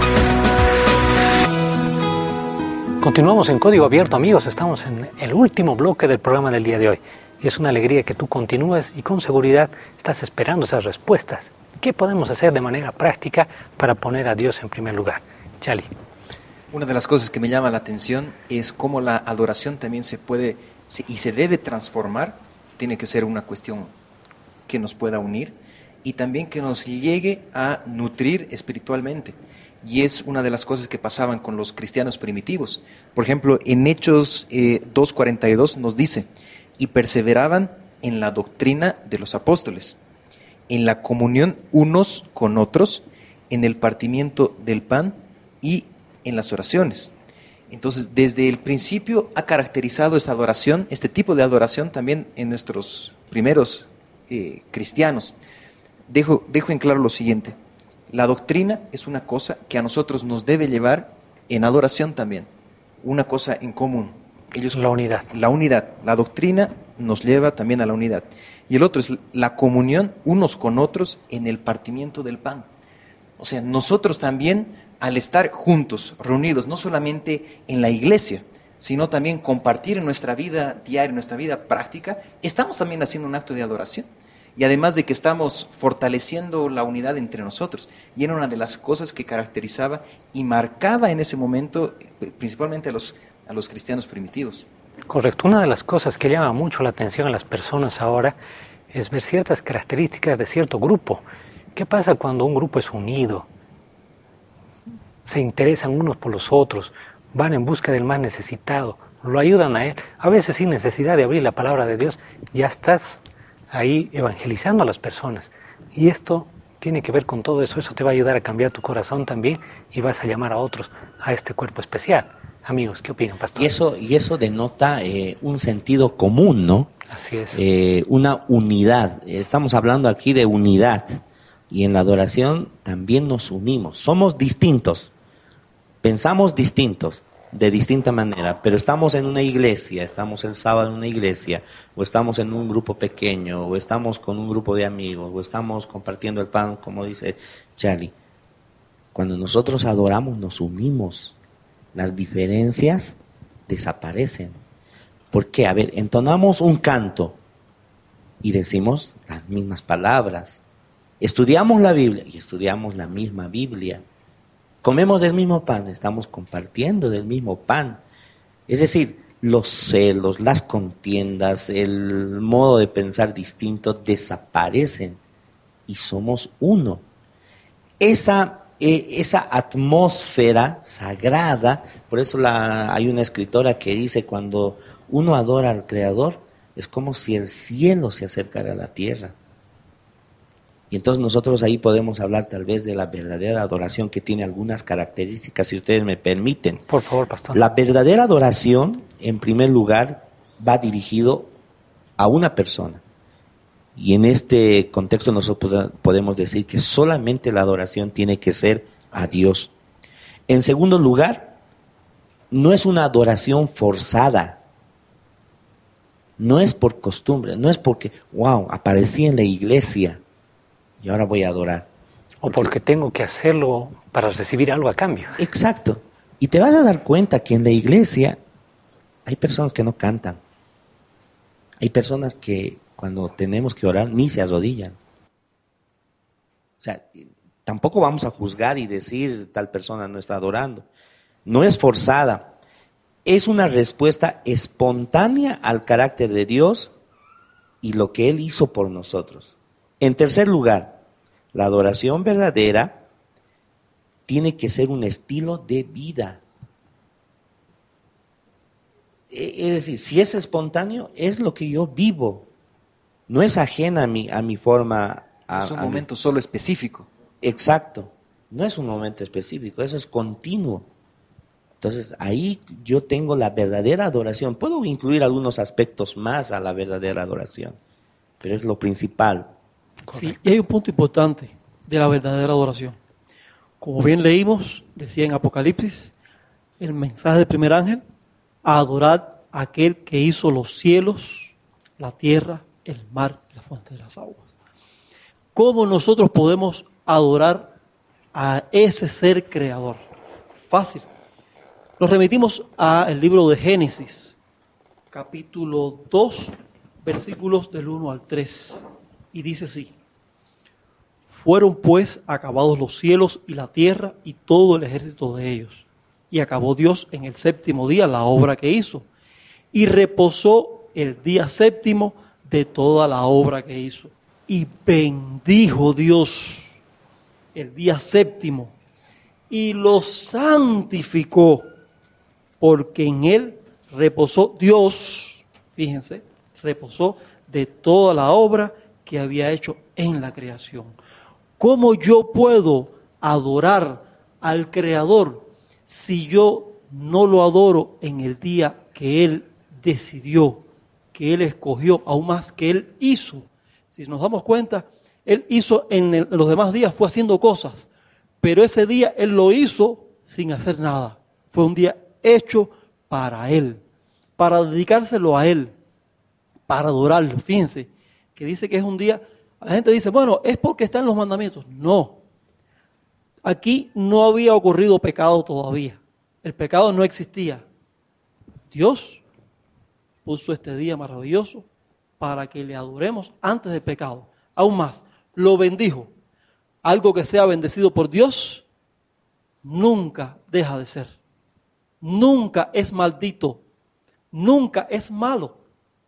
Continuamos en Código Abierto, amigos. Estamos en el último bloque del programa del día de hoy. Y es una alegría que tú continúes y con seguridad estás esperando esas respuestas. ¿Qué podemos hacer de manera práctica para poner a Dios en primer lugar? Chali. Una de las cosas que me llama la atención es cómo la adoración también se puede y se debe transformar. Tiene que ser una cuestión que nos pueda unir y también que nos llegue a nutrir espiritualmente. Y es una de las cosas que pasaban con los cristianos primitivos. Por ejemplo, en Hechos 2:42 nos dice, y perseveraban en la doctrina de los apóstoles, en la comunión unos con otros, en el partimiento del pan y en las oraciones. Entonces, desde el principio ha caracterizado esta adoración, este tipo de adoración también en nuestros primeros cristianos. Dejo en claro lo siguiente. La doctrina es una cosa que a nosotros nos debe llevar en adoración también, una cosa en común. La unidad. La unidad. La doctrina nos lleva también a la unidad. Y el otro es la comunión unos con otros en el partimiento del pan. O sea, nosotros también, al estar juntos, reunidos, no solamente en la iglesia, sino también compartir en nuestra vida diaria, en nuestra vida práctica, estamos también haciendo un acto de adoración. Y además de que estamos fortaleciendo la unidad entre nosotros. Y era una de las cosas que caracterizaba y marcaba en ese momento, principalmente a los cristianos primitivos. Correcto. Una de las cosas que llama mucho la atención a las personas ahora es ver ciertas características de cierto grupo. ¿Qué pasa cuando un grupo es unido? Se interesan unos por los otros, van en busca del más necesitado, lo ayudan a él. A veces sin necesidad de abrir la palabra de Dios, ya estás ahí evangelizando a las personas. Y esto tiene que ver con todo eso. Eso te va a ayudar a cambiar tu corazón también y vas a llamar a otros a este cuerpo especial. Amigos, ¿qué opinan, pastor? Y eso denota un sentido común, ¿no? Así es. Una unidad. Estamos hablando aquí de unidad. Y en la adoración también nos unimos. Somos distintos. Pensamos distintos. De distinta manera, pero estamos en una iglesia, estamos el sábado en una iglesia, o estamos en un grupo pequeño, o estamos con un grupo de amigos, o estamos compartiendo el pan, como dice Charlie. Cuando nosotros adoramos, nos unimos. Las diferencias desaparecen. ¿Por qué? A ver, entonamos un canto y decimos las mismas palabras. Estudiamos la Biblia y estudiamos la misma Biblia. Comemos del mismo pan, estamos compartiendo del mismo pan. Es decir, los celos, las contiendas, el modo de pensar distinto desaparecen y somos uno. Esa atmósfera sagrada, por eso hay una escritora que dice, cuando uno adora al Creador, es como si el cielo se acercara a la tierra. Y entonces nosotros ahí podemos hablar tal vez de la verdadera adoración, que tiene algunas características, si ustedes me permiten. Por favor, pastor. La verdadera adoración, en primer lugar, va dirigido a una persona. Y en este contexto nosotros podemos decir que solamente la adoración tiene que ser a Dios. En segundo lugar, no es una adoración forzada. No es por costumbre, no es porque, wow, aparecí en la iglesia y ahora voy a adorar. O porque tengo que hacerlo para recibir algo a cambio. Exacto. Y te vas a dar cuenta que en la iglesia hay personas que no cantan. Hay personas que cuando tenemos que orar ni se arrodillan. O sea, tampoco vamos a juzgar y decir tal persona no está adorando. No es forzada. Es una respuesta espontánea al carácter de Dios y lo que Él hizo por nosotros. En tercer lugar, la adoración verdadera tiene que ser un estilo de vida. Es decir, si es espontáneo, es lo que yo vivo. No es ajena a mi forma. Es un momento solo específico. Exacto. No es un momento específico, eso es continuo. Entonces, ahí yo tengo la verdadera adoración. Puedo incluir algunos aspectos más a la verdadera adoración, pero es lo principal. Sí, y hay un punto importante de la verdadera adoración. Como bien leímos, decía en Apocalipsis, el mensaje del primer ángel, adorad a aquel que hizo los cielos, la tierra, el mar y la fuente de las aguas. ¿Cómo nosotros podemos adorar a ese ser creador? Fácil. Nos remitimos al libro de Génesis, capítulo 2, versículos del 1 al 3. Y dice así: fueron pues acabados los cielos y la tierra y todo el ejército de ellos. Y acabó Dios en el séptimo día la obra que hizo. Y reposó el día séptimo de toda la obra que hizo. Y bendijo Dios el día séptimo y lo santificó, porque en él reposó Dios, fíjense, reposó de toda la obra que había hecho en la creación. ¿Cómo yo puedo adorar al Creador si yo no lo adoro en el día que Él decidió, que Él escogió, aún más que Él hizo? Si nos damos cuenta, Él hizo en los demás días, fue haciendo cosas, pero ese día Él lo hizo sin hacer nada. Fue un día hecho para Él, para dedicárselo a Él, para adorarlo. Fíjense, que dice que es un día, la gente dice, bueno, es porque están los mandamientos. No, aquí no había ocurrido pecado todavía, el pecado no existía. Dios puso este día maravilloso para que le adoremos antes del pecado. Aún más, lo bendijo. Algo que sea bendecido por Dios nunca deja de ser. Nunca es maldito. Nunca es malo.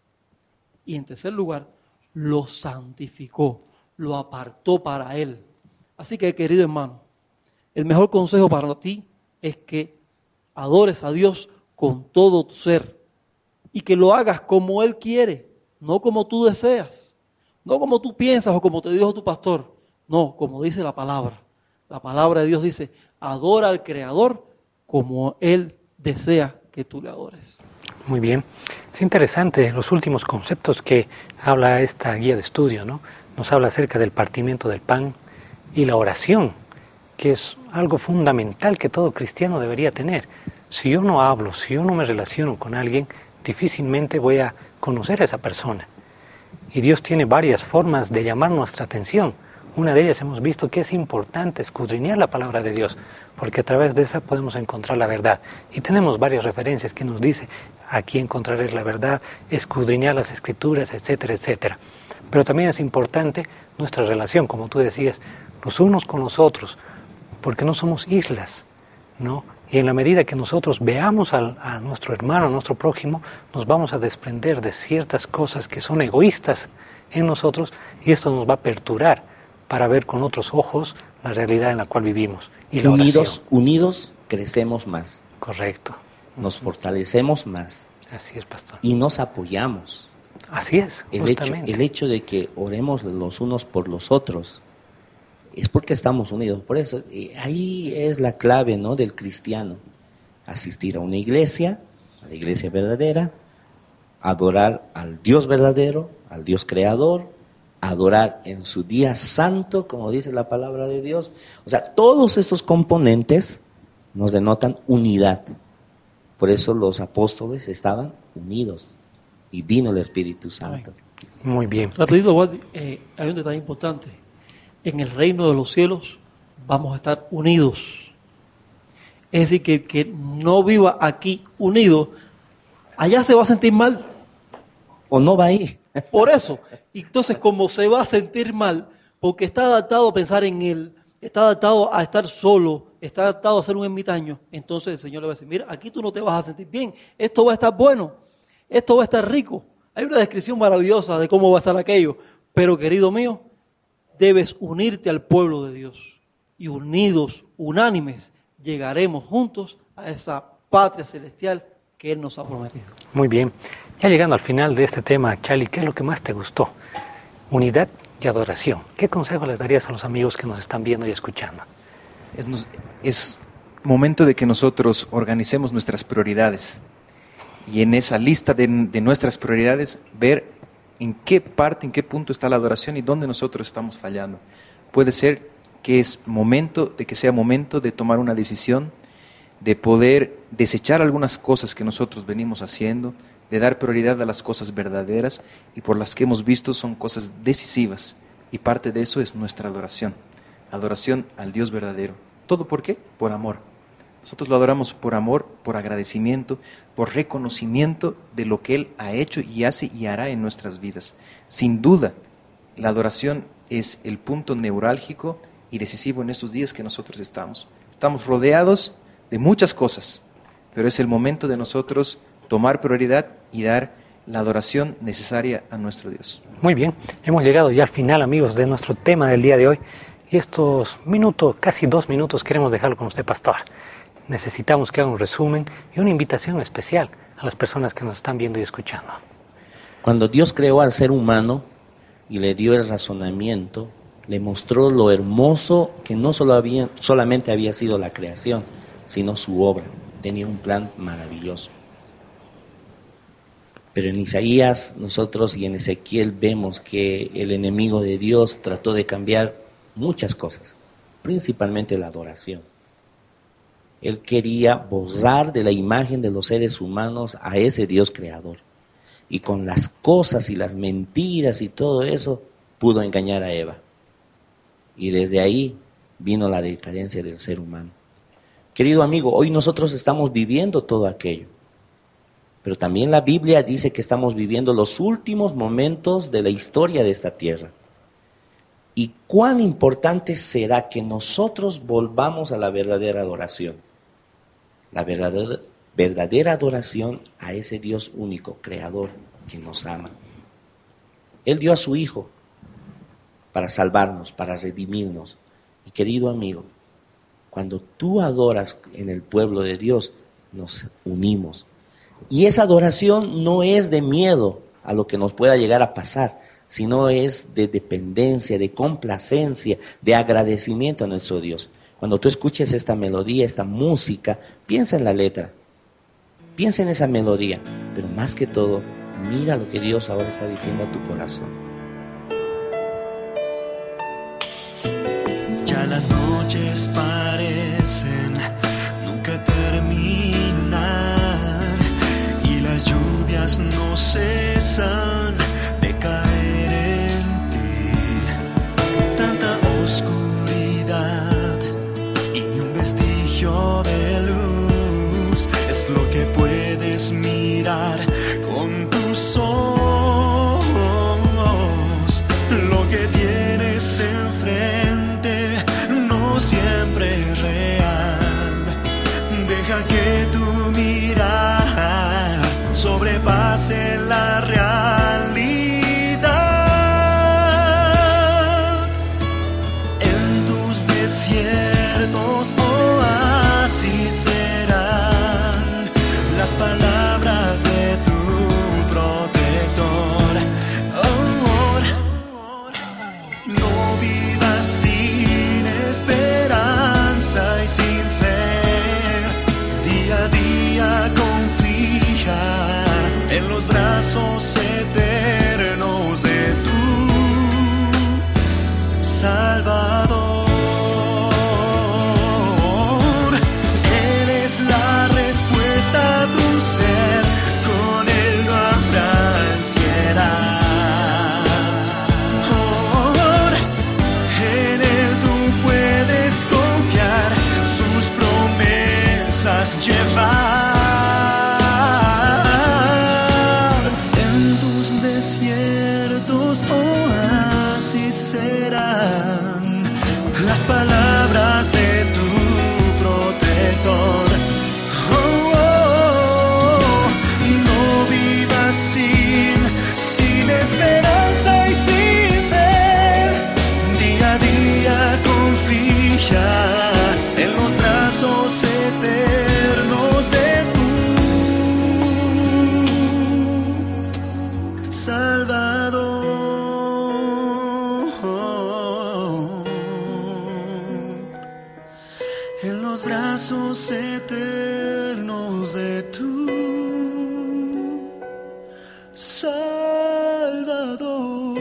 Y en tercer lugar, lo santificó, lo apartó para Él. Así que, querido hermano, el mejor consejo para ti es que adores a Dios con todo tu ser y que lo hagas como Él quiere, no como tú deseas, no como tú piensas o como te dijo tu pastor, no, como dice la palabra. La palabra de Dios dice, adora al Creador como Él desea que tú le adores. Muy bien. Es interesante los últimos conceptos que habla esta guía de estudio, ¿no? Nos habla acerca del partimiento del pan y la oración, que es algo fundamental que todo cristiano debería tener. Si yo no hablo, si yo no me relaciono con alguien, difícilmente voy a conocer a esa persona. Y Dios tiene varias formas de llamar nuestra atención. Una de ellas hemos visto que es importante escudriñar la palabra de Dios, porque a través de esa podemos encontrar la verdad. Y tenemos varias referencias que nos dice, aquí encontraréis la verdad, escudriñar las escrituras, etcétera, etcétera. Pero también es importante nuestra relación, como tú decías, los unos con los otros, porque no somos islas, ¿no? Y en la medida que nosotros veamos a nuestro hermano, a nuestro prójimo, nos vamos a desprender de ciertas cosas que son egoístas en nosotros, y esto nos va a aperturar para ver con otros ojos la realidad en la cual vivimos. Y la unidos crecemos más. Correcto. Nos fortalecemos más. Así es, pastor. Y nos apoyamos. Así es, justamente. El hecho de que oremos los unos por los otros es porque estamos unidos. Por eso, ahí es la clave, ¿no?, del cristiano. Asistir a una iglesia, a la iglesia verdadera, adorar al Dios verdadero, al Dios creador, adorar en su día santo, como dice la palabra de Dios. O sea, todos estos componentes nos denotan unidad. Por eso los apóstoles estaban unidos y vino el Espíritu Santo. Muy bien. Rapidito, Waldi, hay un detalle importante. En el reino de los cielos vamos a estar unidos. Es decir, que no viva aquí unido, allá se va a sentir mal. O no va ahí. Por eso. Entonces, como se va a sentir mal, porque está adaptado a pensar en él, está adaptado a estar solo, está adaptado a ser un ermitaño, entonces el Señor le va a decir, mira, aquí tú no te vas a sentir bien, esto va a estar bueno, esto va a estar rico. Hay una descripción maravillosa de cómo va a estar aquello, pero querido mío, debes unirte al pueblo de Dios y unidos, unánimes, llegaremos juntos a esa patria celestial que Él nos ha prometido. Muy bien. Ya llegando al final de este tema, Charlie, ¿qué es lo que más te gustó? Unidad y adoración. ¿Qué consejo les darías a los amigos que nos están viendo y escuchando? Es momento de que nosotros organicemos nuestras prioridades y en esa lista de nuestras prioridades ver en qué parte, en qué punto está la adoración y dónde nosotros estamos fallando. Puede ser que sea momento de tomar una decisión, de poder desechar algunas cosas que nosotros venimos haciendo, de dar prioridad a las cosas verdaderas y por las que hemos visto son cosas decisivas. Y parte de eso es nuestra adoración al Dios verdadero. ¿Todo por qué? Por amor. Nosotros lo adoramos por amor, por agradecimiento, por reconocimiento de lo que Él ha hecho y hace y hará en nuestras vidas. Sin duda, la adoración es el punto neurálgico y decisivo en estos días que nosotros estamos. Estamos rodeados de muchas cosas, pero es el momento de nosotros tomar prioridad y dar la adoración necesaria a nuestro Dios. Muy bien, hemos llegado ya al final, amigos, de nuestro tema del día de hoy. Y estos minutos, casi 2 minutos, queremos dejarlo con usted, pastor. Necesitamos que haga un resumen y una invitación especial a las personas que nos están viendo y escuchando. Cuando Dios creó al ser humano y le dio el razonamiento, le mostró lo hermoso que no solamente había sido la creación, sino su obra. Tenía un plan maravilloso. Pero en Isaías nosotros y en Ezequiel vemos que el enemigo de Dios trató de cambiar muchas cosas, principalmente la adoración. Él quería borrar de la imagen de los seres humanos a ese Dios creador. Y con las cosas y las mentiras y todo eso, pudo engañar a Eva. Y desde ahí vino la decadencia del ser humano. Querido amigo, hoy nosotros estamos viviendo todo aquello. Pero también la Biblia dice que estamos viviendo los últimos momentos de la historia de esta tierra. ¿Y cuán importante será que nosotros volvamos a la verdadera adoración? La verdadera adoración a ese Dios único, creador, que nos ama. Él dio a su Hijo para salvarnos, para redimirnos. Y querido amigo, cuando tú adoras en el pueblo de Dios, nos unimos. Y esa adoración no es de miedo a lo que nos pueda llegar a pasar, sino es de dependencia, de complacencia, de agradecimiento a nuestro Dios. Cuando tú escuches esta melodía, esta música, piensa en la letra, piensa en esa melodía, pero más que todo, mira lo que Dios ahora está diciendo a tu corazón. Ya las noches parecen nunca terminar y las lluvias no cesan de caer en ti. Tanta oscuridad y ni un vestigio de luz es lo que puedes mirar con tus ojos. Lo que tienes enfrente no siempre es real. Deja que tu mirar sobrepase la realidad. En tus desiertos oasis serán las palabras de tu protector. los brazos eternos de tu Salvador. Eres la respuesta a tu ser, con él no habrá ansiedad. En él tú puedes confiar, sus promesas llevar. En tus desiertos oasis serán las palabras de tu protector. No vivas sin esperanza y sin fe. Día a día confía en los brazos eternos de tu Salvador. En los brazos eternos de tu Salvador.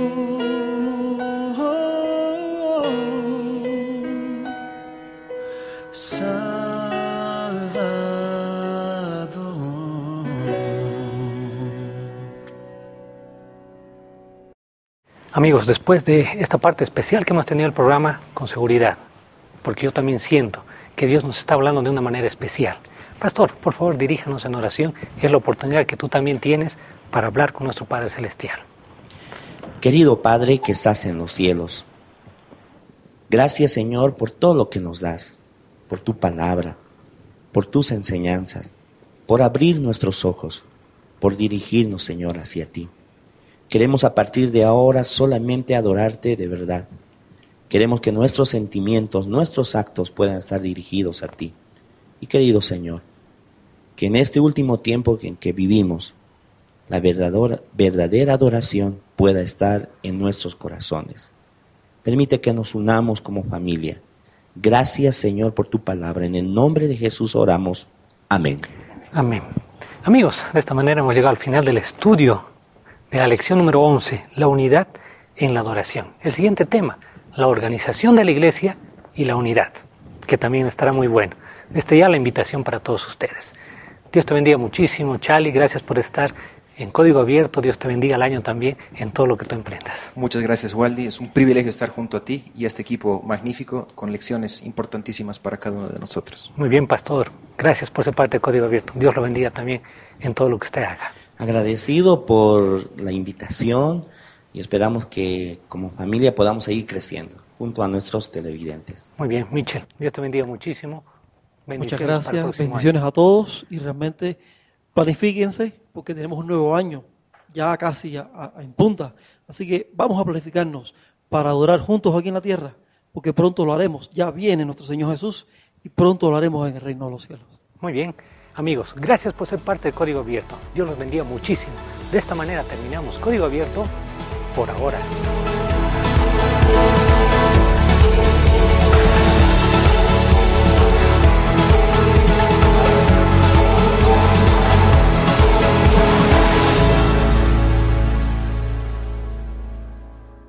Amigos, después de esta parte especial que hemos tenido el programa, con seguridad, porque yo también siento que Dios nos está hablando de una manera especial. Pastor, por favor, diríjanos en oración. Es la oportunidad que tú también tienes para hablar con nuestro Padre Celestial. Querido Padre que estás en los cielos, gracias, Señor, por todo lo que nos das, por tu palabra, por tus enseñanzas, por abrir nuestros ojos, por dirigirnos, Señor, hacia ti. Queremos a partir de ahora solamente adorarte de verdad. Queremos que nuestros sentimientos, nuestros actos puedan estar dirigidos a ti. Y querido Señor, que en este último tiempo en que vivimos, la verdadera adoración pueda estar en nuestros corazones. Permite que nos unamos como familia. Gracias, Señor, por tu palabra. En el nombre de Jesús oramos. Amén. Amén. Amigos, de esta manera hemos llegado al final del estudio de la lección número 11, la unidad en la adoración. El siguiente tema, la organización de la iglesia y la unidad, que también estará muy bueno. Desde ya la invitación para todos ustedes. Dios te bendiga muchísimo, Charlie. Gracias por estar en Código Abierto. Dios te bendiga el año también en todo lo que tú emprendas. Muchas gracias, Waldy. Es un privilegio estar junto a ti y a este equipo magnífico con lecciones importantísimas para cada uno de nosotros. Muy bien, pastor. Gracias por ser parte de Código Abierto. Dios lo bendiga también en todo lo que usted haga. Agradecido por la invitación y esperamos que como familia podamos seguir creciendo junto a nuestros televidentes. Muy bien, Michel. Dios te bendiga muchísimo. Muchas gracias. Bendiciones a todos y realmente planifíquense porque tenemos un nuevo año ya casi en punta. Así que vamos a planificarnos para adorar juntos aquí en la tierra porque pronto lo haremos. Ya viene nuestro Señor Jesús y pronto lo haremos en el reino de los cielos. Muy bien. Amigos, gracias por ser parte de Código Abierto. Dios los bendiga muchísimo. De esta manera terminamos Código Abierto por ahora.